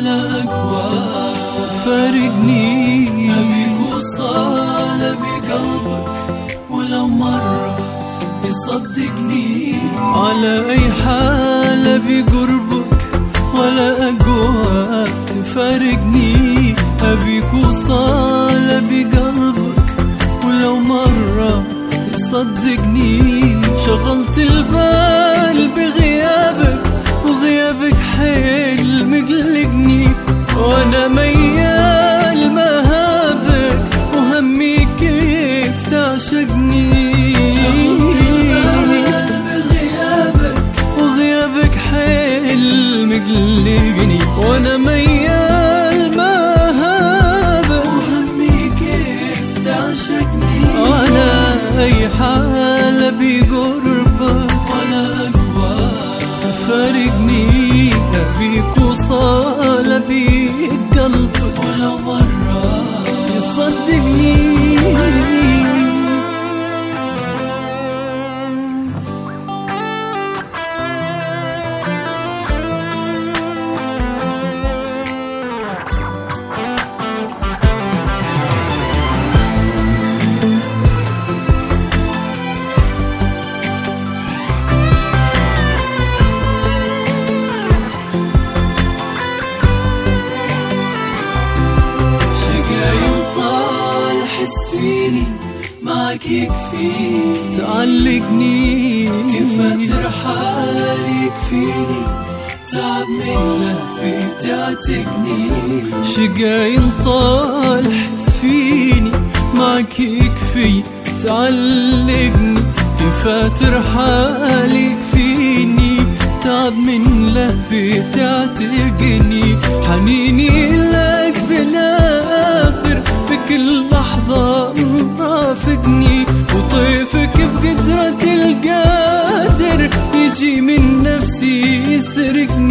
ولا أقوى تفارقني. أبيك وصال بقلبك ولو مرة يصدقني. على أي حال بقربك ولا أقوى تفارقني. أبيك وصال بقلبك ولو مرة يصدقني. شغلت البال بغيابك وغيابك حيل مقلقني. وانا ميال مهابك وهمي كيف تعشقني. شغلت البال بغيابك وغيابك حيل مقلقني. وانا ميال مهابك وهمي كيف تعشقني. على اي حال بقربك ولا أقوى تفارقني. أبيك وصال بقلبك ولو مرة يصدقني. معك يكفيني تعلقني. كيف ترحال يكفيني تعب من لهفي تعتقني. شقاي طال حس فيني معك يكفي تعلقني. كيف ترحال يكفيني تعب من لهفي تعتقني. حنيني لك بلا آخر بكل لحظة مرافقني. وطيفك بقدرة القادر يجي من نفسي يسرقني.